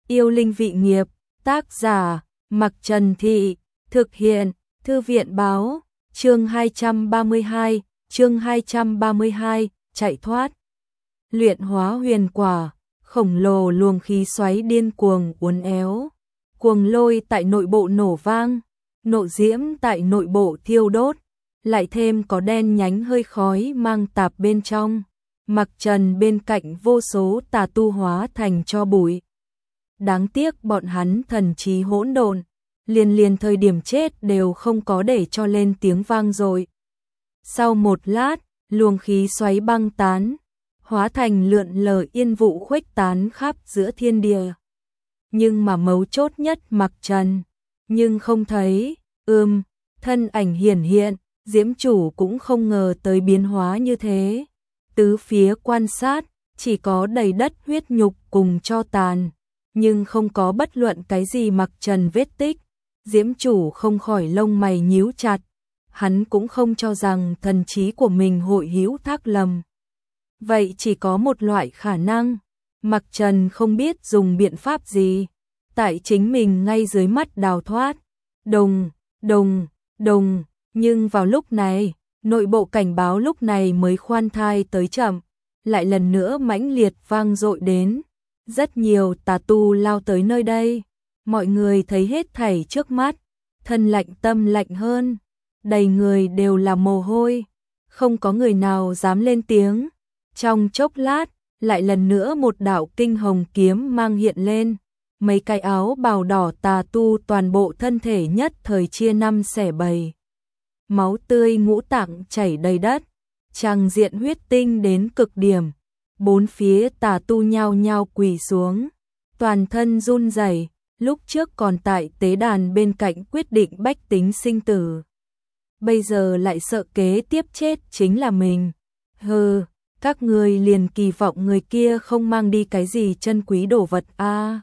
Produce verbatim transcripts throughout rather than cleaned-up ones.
Yêu linh vị nghiệp, tác giả, Mặc Trần Thị, thực hiện, Thư viện báo, chương hai trăm ba mươi hai, chương hai trăm ba mươi hai, chạy thoát. Luyện hóa huyền quả, khổng lồ luồng khí xoáy điên cuồng uốn éo, cuồng lôi tại nội bộ nổ vang, nộ diễm tại nội bộ thiêu đốt, lại thêm có đen nhánh hơi khói mang tạp bên trong. Mặc Trần bên cạnh vô số tà tu hóa thành tro bụi. Đáng tiếc bọn hắn thần trí hỗn độn, liền liền thời điểm chết đều không có để cho lên tiếng vang dội. Sau một lát, luồng khí xoáy băng tán, hóa thành lượn lờ yên vụ khuếch tán khắp giữa thiên địa. Nhưng mà mấu chốt nhất Mặc Trần, nhưng không thấy, ưm, thân ảnh hiển hiện, Diễm Chủ cũng không ngờ tới biến hóa như thế. Tứ phía quan sát, chỉ có đầy đất huyết nhục cùng tro tàn, nhưng không có bất luận cái gì Mặc Trần vết tích. Diễm Chủ không khỏi lông mày nhíu chặt, hắn cũng không cho rằng thần trí của mình hội hữu thác lầm. Vậy chỉ có một loại khả năng, Mặc Trần không biết dùng biện pháp gì, tại chính mình ngay dưới mắt đào thoát. Đồng, đồng, đồng, nhưng vào lúc này, nội bộ cảnh báo lúc này mới khoan thai tới chậm, lại lần nữa mãnh liệt vang dội đến. Rất nhiều tà tu lao tới nơi đây, mọi người thấy hết thảy trước mắt, thân lạnh tâm lạnh hơn, đầy người đều là mồ hôi, không có người nào dám lên tiếng. Trong chốc lát, lại lần nữa một đạo kinh hồng kiếm mang hiện lên, mấy cái áo bào đỏ tà tu toàn bộ thân thể nhất thời chia năm xẻ bảy. Máu tươi ngũ tạng chảy đầy đất, tràng diện huyết tinh đến cực điểm. Bốn phía tà tu nhao nhao quỳ xuống, toàn thân run rẩy, lúc trước còn tại tế đàn bên cạnh quyết định bách tính sinh tử. Bây giờ lại sợ kế tiếp chết chính là mình. Hừ, các người liền kỳ vọng người kia không mang đi cái gì chân quý đồ vật a? À,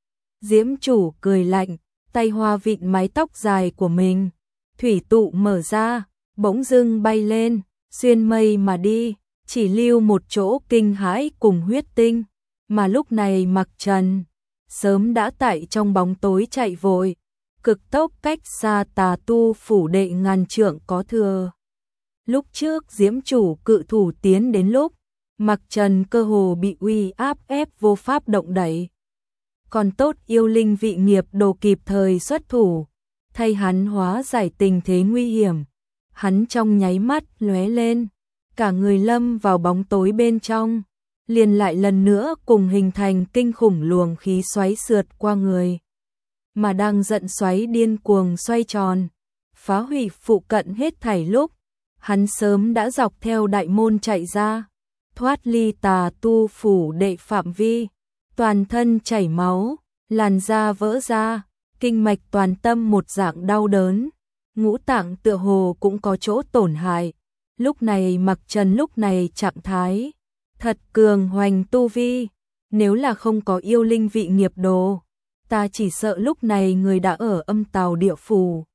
Diễm Chủ cười lạnh, tay hoa vịn mái tóc dài của mình, thủy tụ mở ra, bỗng dưng bay lên, xuyên mây mà đi, chỉ lưu một chỗ kinh hãi cùng huyết tinh. Mà lúc này Mặc Trần sớm đã tại trong bóng tối chạy vội, cực tốc cách xa tà tu phủ đệ ngàn trượng có thừa. Lúc trước Diễm Chủ cự thủ tiến đến lúc, Mặc Trần cơ hồ bị uy áp ép vô pháp động đậy. Còn tốt yêu linh vị nghiệp đồ kịp thời xuất thủ, thay hắn hóa giải tình thế nguy hiểm. Hắn trong nháy mắt lóe lên, cả người lâm vào bóng tối bên trong, liền lại lần nữa cùng hình thành kinh khủng luồng khí xoáy sượt qua người. Mà đang giận xoáy điên cuồng xoay tròn, phá hủy phụ cận hết thảy lúc, hắn sớm đã dọc theo đại môn chạy ra, thoát ly tà tu phủ đệ phạm vi, toàn thân chảy máu, làn da vỡ ra, kinh mạch toàn tâm một dạng đau đớn, ngũ tạng tựa hồ cũng có chỗ tổn hại. Lúc này Mặc Trần lúc này trạng thái thật cường hoành tu vi, nếu là không có yêu linh vị nghiệp đồ, ta chỉ sợ lúc này người đã ở âm tào địa phủ.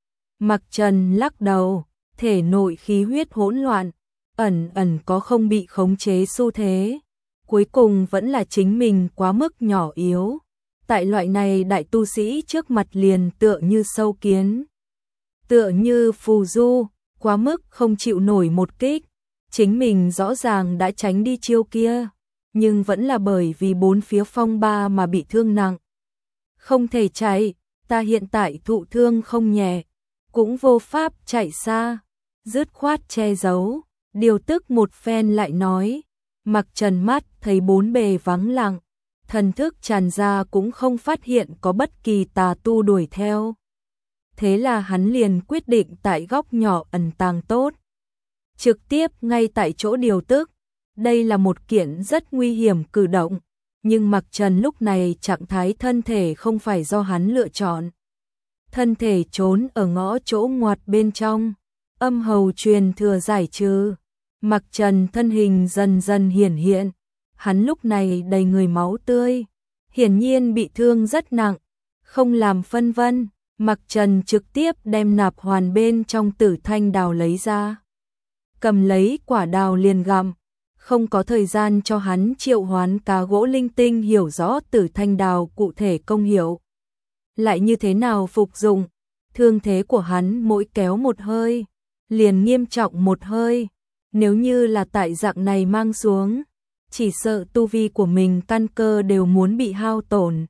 Mặc Trần lắc đầu, thể nội khí huyết hỗn loạn, ẩn ẩn có không bị khống chế xu thế. Cuối cùng vẫn là chính mình quá mức nhỏ yếu, tại loại này đại tu sĩ trước mặt liền tựa như sâu kiến, tựa như phù du, quá mức không chịu nổi một kích. Chính mình rõ ràng đã tránh đi chiêu kia, nhưng vẫn là bởi vì bốn phía phong ba mà bị thương nặng. Không thể chạy, ta hiện tại thụ thương không nhẹ, cũng vô pháp chạy xa, dứt khoát che giấu, điều tức một phen lại nói. Mặc Trần mắt thấy bốn bề vắng lặng, thần thức tràn ra cũng không phát hiện có bất kỳ tà tu đuổi theo. Thế là hắn liền quyết định tại góc nhỏ ẩn tàng tốt, trực tiếp ngay tại chỗ điều tức. Đây là một kiện rất nguy hiểm cử động, nhưng Mặc Trần lúc này trạng thái thân thể không phải do hắn lựa chọn. Thân thể trốn ở ngõ chỗ ngoặt bên trong, âm hầu truyền thừa giải trừ. Mặc Trần thân hình dần dần hiển hiện, hắn lúc này đầy người máu tươi, hiển nhiên bị thương rất nặng. Không làm phân vân, Mặc Trần trực tiếp đem nạp hoàn bên trong tử thanh đào lấy ra, cầm lấy quả đào liền gặm, không có thời gian cho hắn triệu hoán cá gỗ linh tinh hiểu rõ Tử Thanh Đào cụ thể công hiệu. Lại như thế nào phục dụng, thương thế của hắn mỗi kéo một hơi, liền nghiêm trọng một hơi, nếu như là tại dạng này mang xuống, chỉ sợ tu vi của mình căn cơ đều muốn bị hao tổn.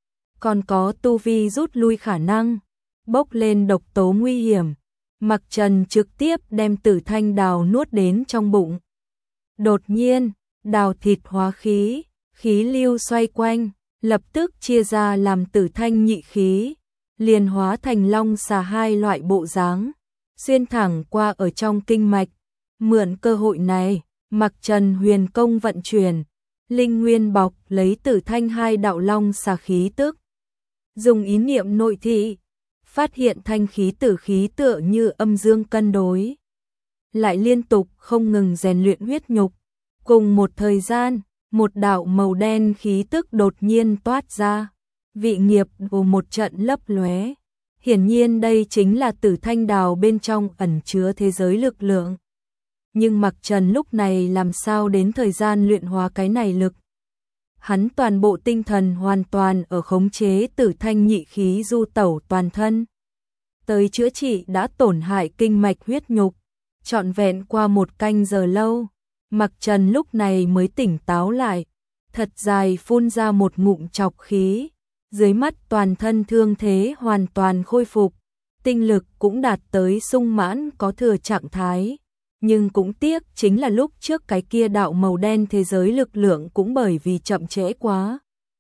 Còn có tu vi rút lui khả năng, bốc lên độc tố nguy hiểm, Mặc Trần trực tiếp đem Tử Thanh Đào nuốt đến trong bụng. Đột nhiên, đào thịt hóa khí, khí lưu xoay quanh, lập tức chia ra làm tử thanh nhị khí, liền hóa thành long xà hai loại bộ dáng, xuyên thẳng qua ở trong kinh mạch. Mượn cơ hội này, Mặc Trần huyền công vận chuyển, linh nguyên bọc lấy tử thanh hai đạo long xà khí tức. Dùng ý niệm nội thị, phát hiện thanh khí tử khí tựa như âm dương cân đối. Lại liên tục không ngừng rèn luyện huyết nhục. Cùng một thời gian, một đạo màu đen khí tức đột nhiên toát ra, vị nghiệp của một trận lấp lóe. Hiển nhiên đây chính là Tử Thanh Đào bên trong ẩn chứa thế giới lực lượng. Nhưng Mặc Trần lúc này làm sao đến thời gian luyện hóa cái này lực? Hắn toàn bộ tinh thần hoàn toàn ở khống chế Tử Thanh nhị khí du tẩu toàn thân. Tới chữa trị đã tổn hại kinh mạch huyết nhục, trọn vẹn qua một canh giờ lâu. Mặc Trần lúc này mới tỉnh táo lại, thật dài phun ra một ngụm trọc khí, dưới mắt toàn thân thương thế hoàn toàn khôi phục, tinh lực cũng đạt tới sung mãn có thừa trạng thái, nhưng cũng tiếc chính là lúc trước cái kia đạo màu đen thế giới lực lượng cũng bởi vì chậm trễ quá.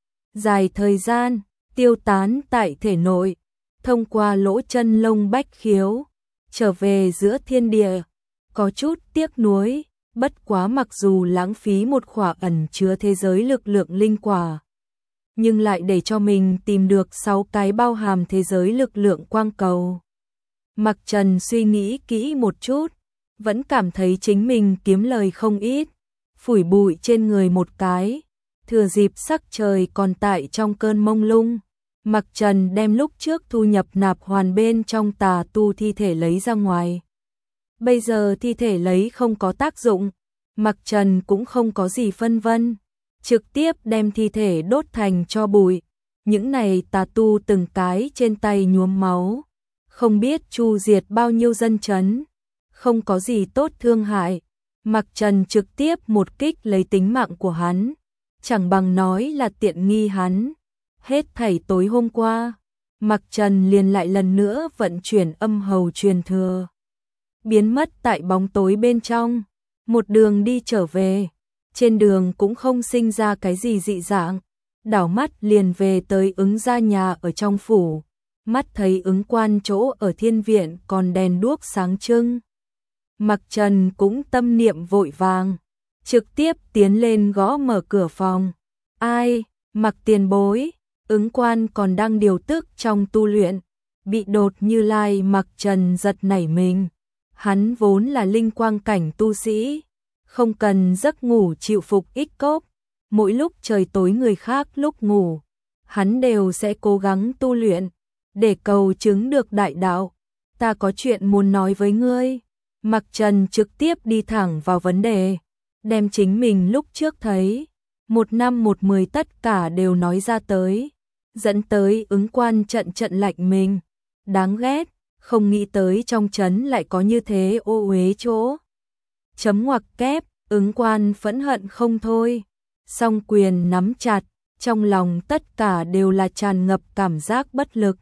Dài thời gian, tiêu tán tại thể nội, thông qua lỗ chân lông bách khiếu, trở về giữa thiên địa, có chút tiếc nuối. Bất quá mặc dù lãng phí một khỏa ẩn chứa thế giới lực lượng linh quả, nhưng lại để cho mình tìm được sáu cái bao hàm thế giới lực lượng quang cầu. Mặc Trần suy nghĩ kỹ một chút, vẫn cảm thấy chính mình kiếm lời không ít, phủi bụi trên người một cái, thừa dịp sắc trời còn tại trong cơn mông lung. Mặc Trần đem lúc trước thu nhập nạp hoàn bên trong tà tu thi thể lấy ra ngoài. Bây giờ thi thể lấy không có tác dụng, Mặc Trần cũng không có gì phân vân, trực tiếp đem thi thể đốt thành tro bụi. Những này tà tu từng cái trên tay nhuốm máu, không biết chu diệt bao nhiêu dân chấn, không có gì tốt thương hại. Mặc Trần trực tiếp một kích lấy tính mạng của hắn, chẳng bằng nói là tiện nghi hắn. Hết thảy tối hôm qua, Mặc Trần liền lại lần nữa vận chuyển âm hầu truyền thừa, biến mất tại bóng tối bên trong, một đường đi trở về, trên đường cũng không sinh ra cái gì dị dạng, đảo mắt liền về tới Ứng gia nhà ở trong phủ, mắt thấy Ứng quan chỗ ở thiên viện còn đèn đuốc sáng trưng. Mặc Trần cũng tâm niệm vội vàng, trực tiếp tiến lên gõ mở cửa phòng. Ai? Mặc tiền bối. Ứng quan còn đang điều tức trong tu luyện, bị đột Như Lai Mặc Trần giật nảy mình. Hắn vốn là linh quang cảnh tu sĩ, không cần giấc ngủ chịu phục ích cốc, mỗi lúc trời tối người khác lúc ngủ, hắn đều sẽ cố gắng tu luyện, để cầu chứng được đại đạo. Ta có chuyện muốn nói với ngươi. Mặc Trần trực tiếp đi thẳng vào vấn đề, đem chính mình lúc trước thấy, một năm một mười tất cả đều nói ra tới, dẫn tới Ứng quan trận trận lạnh mình. Đáng ghét, không nghĩ tới trong trấn lại có như thế ô uế chỗ. Chấm ngoặc kép, Ứng quan phẫn hận không thôi, song quyền nắm chặt, trong lòng tất cả đều là tràn ngập cảm giác bất lực.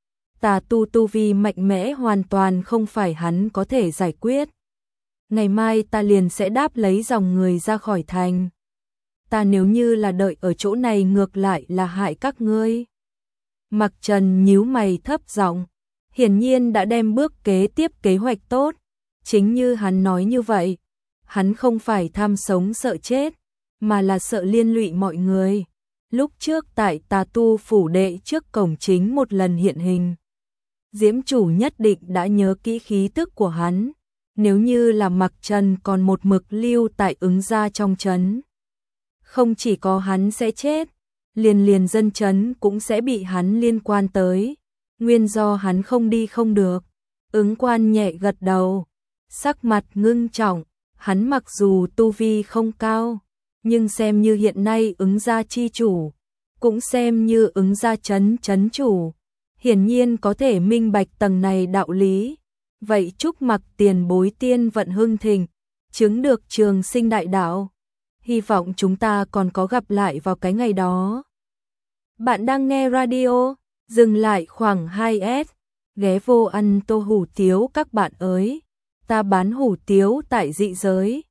Tà tu tu vi mạnh mẽ hoàn toàn không phải hắn có thể giải quyết. Ngày mai ta liền sẽ đáp lấy dòng người ra khỏi thành. Ta nếu như là đợi ở chỗ này ngược lại là hại các ngươi. Mặc Trần nhíu mày thấp giọng, hiển nhiên đã đem bước kế tiếp kế hoạch tốt. Chính như hắn nói như vậy, hắn không phải tham sống sợ chết, mà là sợ liên lụy mọi người. Lúc trước tại tà tu phủ đệ trước cổng chính một lần hiện hình, Diễm chủ nhất định đã nhớ kỹ khí tức của hắn. Nếu như là Mặc Trần còn một mực lưu tại Ứng gia trong trấn, không chỉ có hắn sẽ chết, liền liền dân trấn cũng sẽ bị hắn liên quan tới. Nguyên do hắn không đi không được. Ứng quan nhẹ gật đầu, sắc mặt ngưng trọng, hắn mặc dù tu vi không cao, nhưng xem như hiện nay ứng gia chi chủ, cũng xem như ứng gia chấn chấn chủ, hiển nhiên có thể minh bạch tầng này đạo lý. Vậy chúc mặc tiền bối tiên vận hưng thịnh, chứng được trường sinh đại đạo. Hy vọng chúng ta còn có gặp lại vào cái ngày đó. Bạn đang nghe radio, dừng lại khoảng hai s, ghé vô ăn tô hủ tiếu các bạn ơi. Ta bán hủ tiếu tại dị giới.